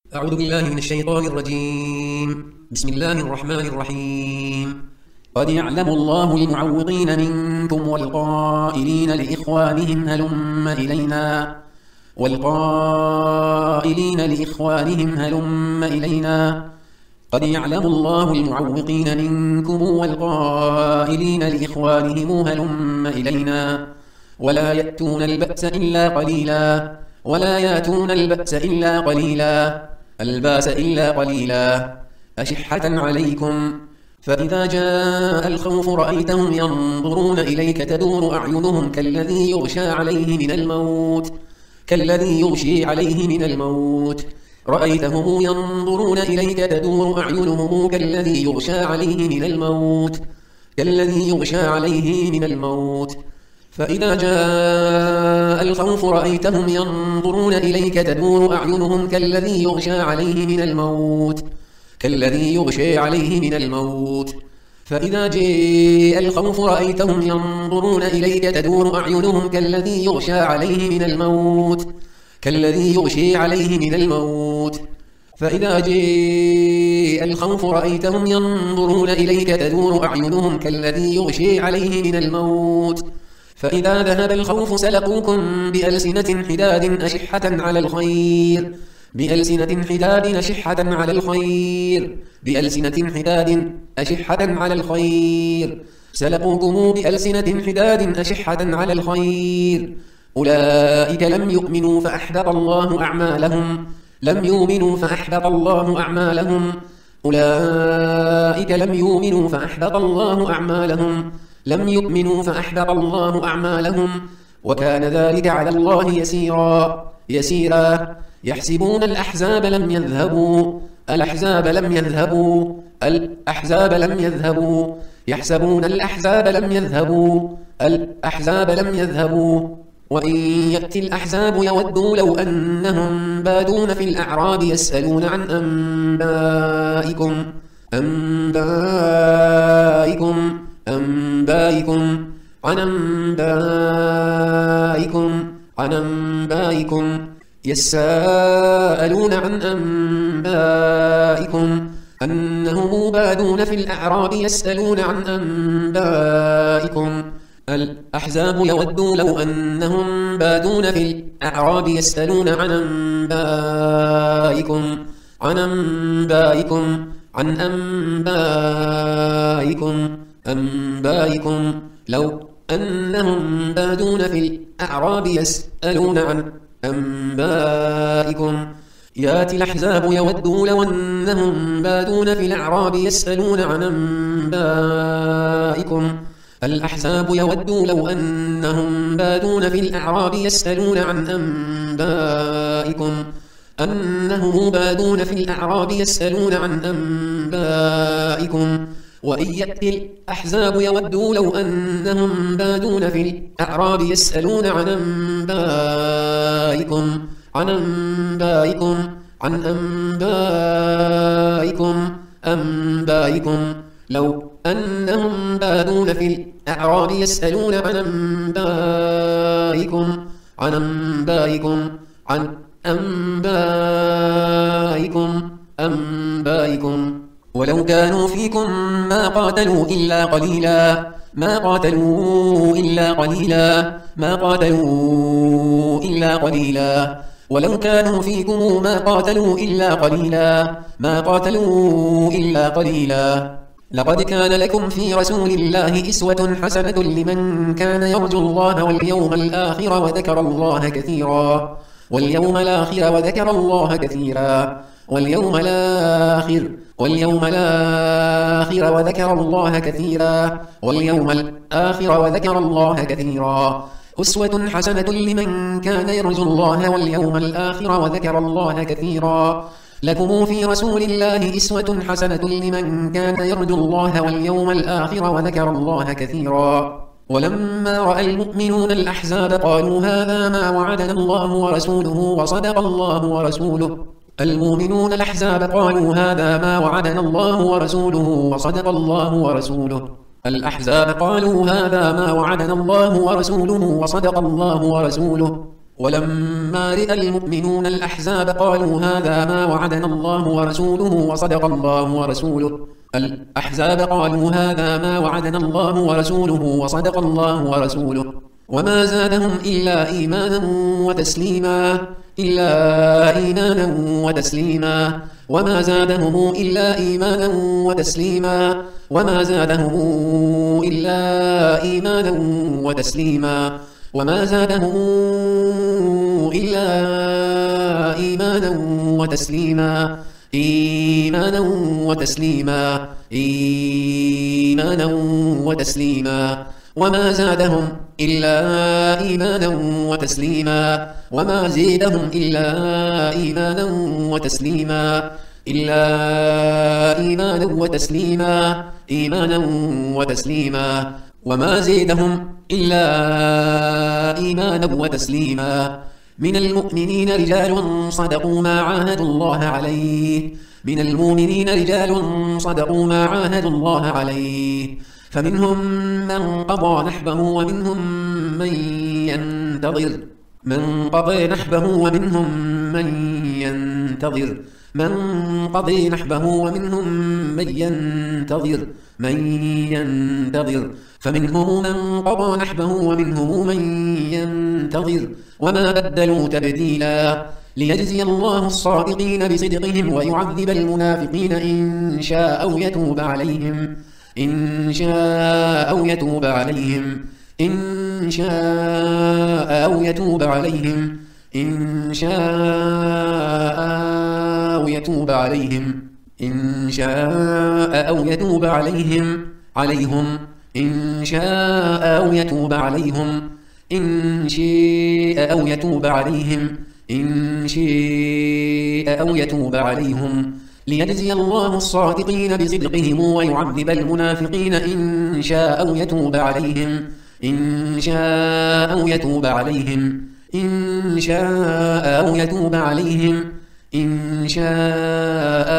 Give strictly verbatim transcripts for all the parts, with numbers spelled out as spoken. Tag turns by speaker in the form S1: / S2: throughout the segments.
S1: أعوذ بالله من الشيطان الرجيم. بسم الله الرحمن الرحيم. قد يعلم الله المعوقين منكم والقائلين لإخوانهم هلم إلينا والقائلين لإخوانهم هلم إلينا قد يعلم الله المعوقين منكم والقائلين لإخوانهم هلم إلينا ولا يأتون البأس إلا قليلا ولا يأتون البأس إلا قليلا الباس إلا قليلا أشحة عليكم فإذا جاء الخوف رأيتهم ينظرون إليك تدور أعينهم كالذي يغشى عليه من الموت كالذي يغشي عليه من الموت رأيتهم ينظرون إليك تدور أعينهم كالذي يغشى عليه من الموت كالذي يغشى عليه من الموت فإذا جاء الخوف رأيتهم ينظرون إليك تدور أعينهم كالذي يغشى عليه من الموت كالذي يغشى عليه من الموت فإذا جاء الخوف رأيتهم ينظرون إليك تدور أعينهم كالذي يغشى عليه من الموت كالذي يغشى عليه من الموت فإذا جاء الخوف رأيتهم ينظرون إليك تدور أعينهم كالذي يغشى عليه من الموت فإذا ذهب الخوف سلقوكم بألسنة حداد أشحة على الخير بألسنة حداد أشحة على الخير بألسنة حداد أشحة على الخير سلقوكم بألسنة حداد أشحة على الخير أولئك لم يؤمنوا فأحبط الله أعمالهم لم يؤمنوا فأحبط الله أعمالهم أولئك لم يؤمنوا فأحبط الله أعمالهم لم يؤمنوا فأحبط الله أعمالهم وكان ذلك على الله يسيرا يسيرا يحسبون الأحزاب لم يذهبوا الأحزاب لم يذهبوا الأحزاب لم يذهبوا يحسبون الأحزاب لم يذهبوا الأحزاب لم يذهبوا وإن يأتي الأحزاب يودوا لو أنهم بادون في الأعراب يسألون عن أنبائكم أنبائكم أنبائكم عن أنبائكم عن أنبائكم يسألون عن أنبائكم أنهم بادون في الأعراب يسألون عن أنبائكم الأحزاب يودوا لو أنهم بادون في الأعراب يسألون عن أنبائكم عن أنبائكم عن أنبائكم أنبائكم لو أنهم بادون في الأعراب يسألون عن أنبائكم ياتي الأحزاب يودوا لو أنهم بادون في الأعراب يسألون عن أنبائكم الأحزاب يودوا لو أنهم بادون في الأعراب يسألون عن أنبائكم أنهم بادون في الأعراب يسألون عن أنبائكم وإن يأتي الأحزاب يودوا لو أنهم بادون في الأعراب يسألون عن أنبائكم عن أنبائكم عن أنبائكم أنبائكم لو أنهم بادون في الأعراب يسألون عن أنبائكم عن أنبائكم عن أنبائكم أنبائكم ولو كانوا فيكم ما قاتلوا إلا قليلا ما قاتلوا إلا قليلا ما قاتلوا إلا قليلا ولو كانوا فيكم ما قاتلوا إلا قليلا ما قاتلوا إلا قليلا لقد كان لكم في رسول الله أسوة حسنة لمن كان يرجو الله واليوم الآخر وذكر الله كثيرا واليوم الآخر وذكر الله كثيرا واليوم الآخر واليوم الآخر وذكر الله كثيرا واليوم الآخر وذكر الله كثيرا أسوة حسنة لمن كان يرجو الله واليوم الآخر وذكر الله كثيرا لكم في رسول الله أسوة حسنة لمن كان يرجو الله واليوم الآخر وذكر الله كثيرا ولما رأى المؤمنون الأحزاب قالوا هذا ما وعدنا الله ورسوله وصدق الله ورسوله المؤمنون الأحزاب قالوا هذا ما وعدنا الله ورسوله وصدق الله ورسوله الأحزاب قالوا هذا ما وعدنا الله ورسوله وصدق الله ورسوله ولما رأى المؤمنون الأحزاب قالوا هذا ما وعدنا الله ورسوله وصدق الله ورسوله الأحزاب قالوا هذا ما وعدنا الله ورسوله وصدق الله ورسوله وما زادهم إلا إيمانا وتسليما إلا إيمانا وتسليما وما زادهم إلا إيمانا وتسليما وما زادهم إلا إيمانا وتسليما وما زادهم إلا إيمانا وتسليما إيمانا وتسليما إيمانا وتسليما وما زادهم إلا إيمانا وتسليما وما زيدهم إلا إيمانا وتسليما إلا إيمانا وتسليما إيمانا وتسليما وما زيدهم إلا إيمانا وتسليما من المؤمنين رجال صدقوا ما عاهدوا الله عليه من المؤمنين رجال صدقوا ما عاهدوا الله عليه فمنهم من قضى نحبه ومنهم من ينتظر من قضى نحبه ومنهم من ينتظر من قضى نحبه ومنهم من ينتظر من ينتظر فمنهم من قضى نحبه ومنهم من ينتظر وما بدلوا تبديلا ليجزي الله الصادقين بصدقهم ويعذب المنافقين إن شاء أو يتوب عليهم إن شاء أو يتوب عليهم إن شاء أو يتوب عليهم إن شاء أو يتوب عليهم إن شاء أو يتوب عليهم عليهم إن شاء أو يتوب عليهم إن شاء أو يتوب عليهم إن شاء أو يتوب عليهم ليجزي الله الصادقين بصدقهم ويعذب المنافقين إن شاء أو يتوب عليهم إن شاء أو يتوب عليهم إن شاء أو يتوب عليهم إن شاء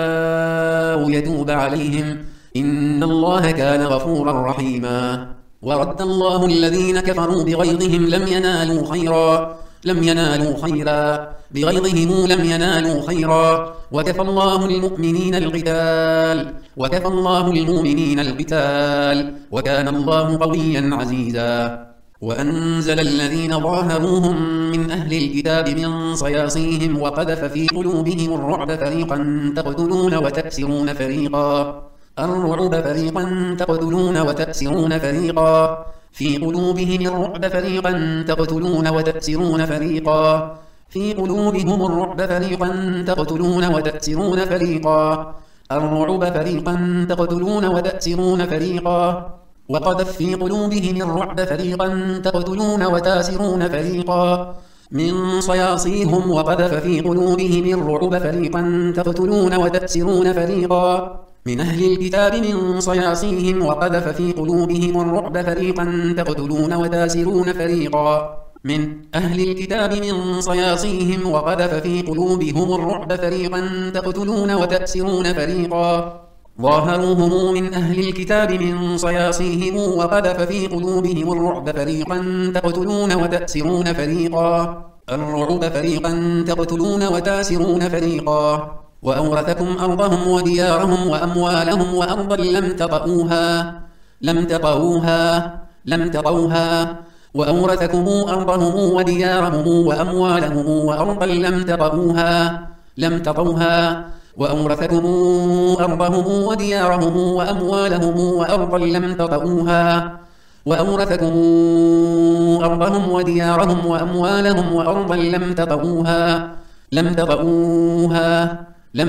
S1: أو يتوب عليهم إن الله كان غفورا رحيما ورد الله الذين كفروا بغيظهم لم ينالوا خيرا لم ينالوا خيرا بغيظهم لم ينالوا خيرا وكفى الله المؤمنين القتال وكفى الله المؤمنين القتال وكان الله قويا عزيزا وأنزل الذين ظاهروهم من أهل الكتاب من صياصيهم وقذف في قلوبهم الرعب فريقا تقتلون وتأسرون فريقا الرعب فريقا تقتلون وتأسرون فريقا في قلوبهم الرعب فريقا تقتلون وتأسرون فريقا في قلوبهم الرعب فريقا تقتلون وتأسرون فريقا الرعب فريقا تقتلون وتأسرون فريقا وقذف في قلوبهم الرعب فريقا تقتلون وتأسرون فريقا من صياصيهم وقذف في قلوبهم الرعب فريقا تقتلون وتأسرون فريقا من أهل الكتاب من صياصيهم وقذف في قلوبهم الرعب فريقا تقتلون وتأسرون فريقا من أهل الكتاب من صياصيهم وقذف في قلوبهم الرعب فريقا تقتلون وتأسرون فريقا ظاهروهم من أهل الكتاب من صياصيهم وقذف في قلوبهم الرعب فريقا تقتلون وتأسرون فريقا الرعب فريقا تقتلون وتأسرون فريقا وأورثكم أرضهم وديارهم وأموالهم وأرضا لم تطئوها لم تطئوها لم تطئوها وأورثكم أرضهم وديارهم وأموالهم وأرضا لم تطئوها لم تطئوها وأورثكم أرضهم وديارهم وأموالهم وأرضا لم تطئوها وأورثكم أرضهم وديارهم وأموالهم وأرضا لم تطئوها لم تطئوها لم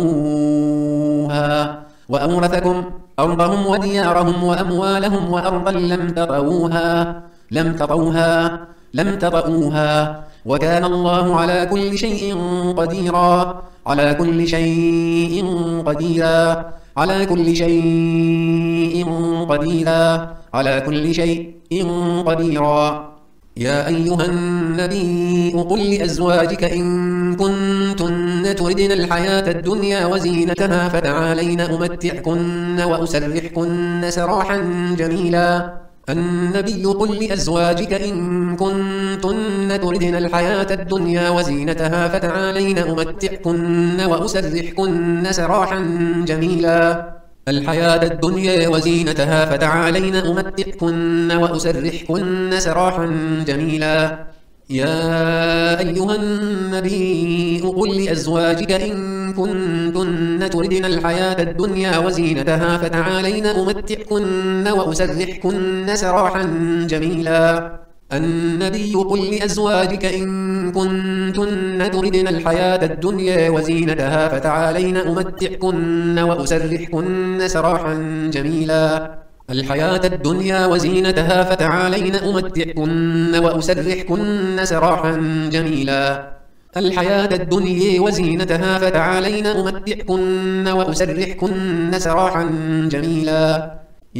S1: تطئوها وأورثكم أرضهم وديارهم وأموالهم وأرضا لم تطئوها لم تطئوها لم تطئوها وكان الله على كل شيء قديرا على كل شيء قديرا على كل شيء قديرا على كل شيء قديرا يا أيها النبي قل لأزواجك إن كنتن تردن الحياة الدنيا وزينتها فتعالين أمتعكن وأسرحكن سراحا جميلا النبي قل لأزواجك إن كنتن تردن الحياة الدنيا وزينتها فتعالين أمتعكن وأسرحكن سراحا جميلا الحياة الدنيا وزينتها فتعالين أمتعكن وأسرحكن سراحا جميلا يا أيها النبي قل لأزواجك إن كنتن تردن الحياة الدنيا وزينتها فتعالين أمتعكن وأسرحكن سراحا جميلا النبي قل لأزواجك إن كنتن تردن الحياة الدنيا وزينتها فتعالين أمتعكن وأسرحكن سراحا جميلا الحياة الدنيا وزينتها فتعالين أمتعكن وأسرحكن سراحا جميلا الحياة الدنيا وزينتها فتعالين أمتعكن وأسرحكن سراحا جميلا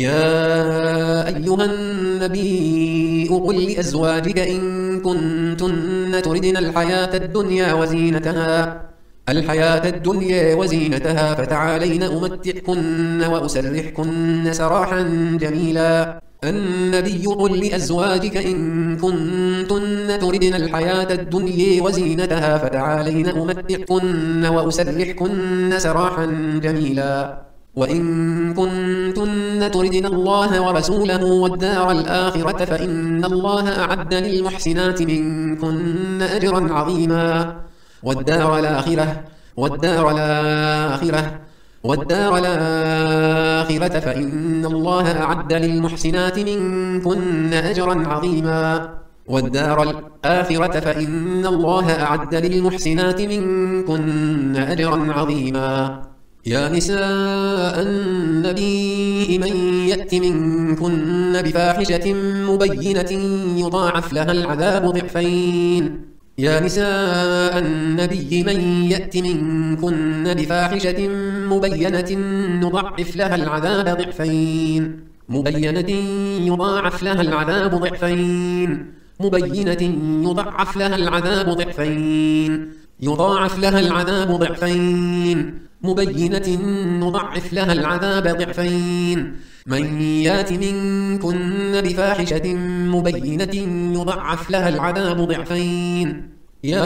S1: يا أيها النبي قل لأزواجك إن كنتن تردن الحياة الدنيا وزينتها الحياة الدنيا وزينتها فتعالين أمتعكن وأسرحكن سراحا جميلا النبي قل لأزواجك إن كنتن تردن الحياة الدنيا وزينتها فتعالين أمتعكن وأسرحكن سراحا جميلا وإن كنتن تردن الله ورسوله والدار الآخرة فإن الله أعد للمحسنات منكن أجرا عظيما والدار الآخرة والدار الآخرة والدار الآخرة فإن الله أعد للمحسنات منكن أجرا عظيما والدار الآخرة فإن الله أعد للمحسنات منكن أجرا عظيما يا نساء النبي من يأت منكن بفاحشة مبينة يضاعف لها العذاب ضعفين يا نساء النبي من يأت منكن بفاحشة مبينة يضاعف لها العذاب ضعفين مبينة يضاعف لها العذاب ضعفين مبينة يضاعف لها العذاب ضعفين يضاعف لها العذاب ضعفين مبينة نضعف لها العذاب ضعفين من يات منكن بفاحشة مبينة يضعف لها العذاب ضعفين يا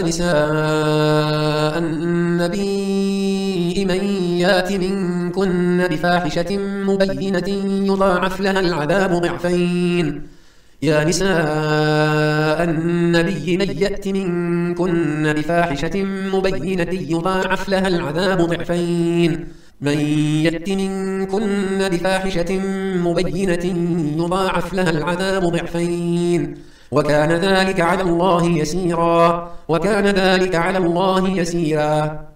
S1: نساء النبي من يات منكن بفاحشة مبينة يضاعف لها العذاب ضعفين يا نساء النبي من يأت منكن بفاحشة مبينة يضاعف لها العذاب ضعفين من يأت منكن بفاحشة مبينة يضاعف لها العذاب ضعفين وكان ذلك على الله يسيرا وكان ذلك على الله يسيرا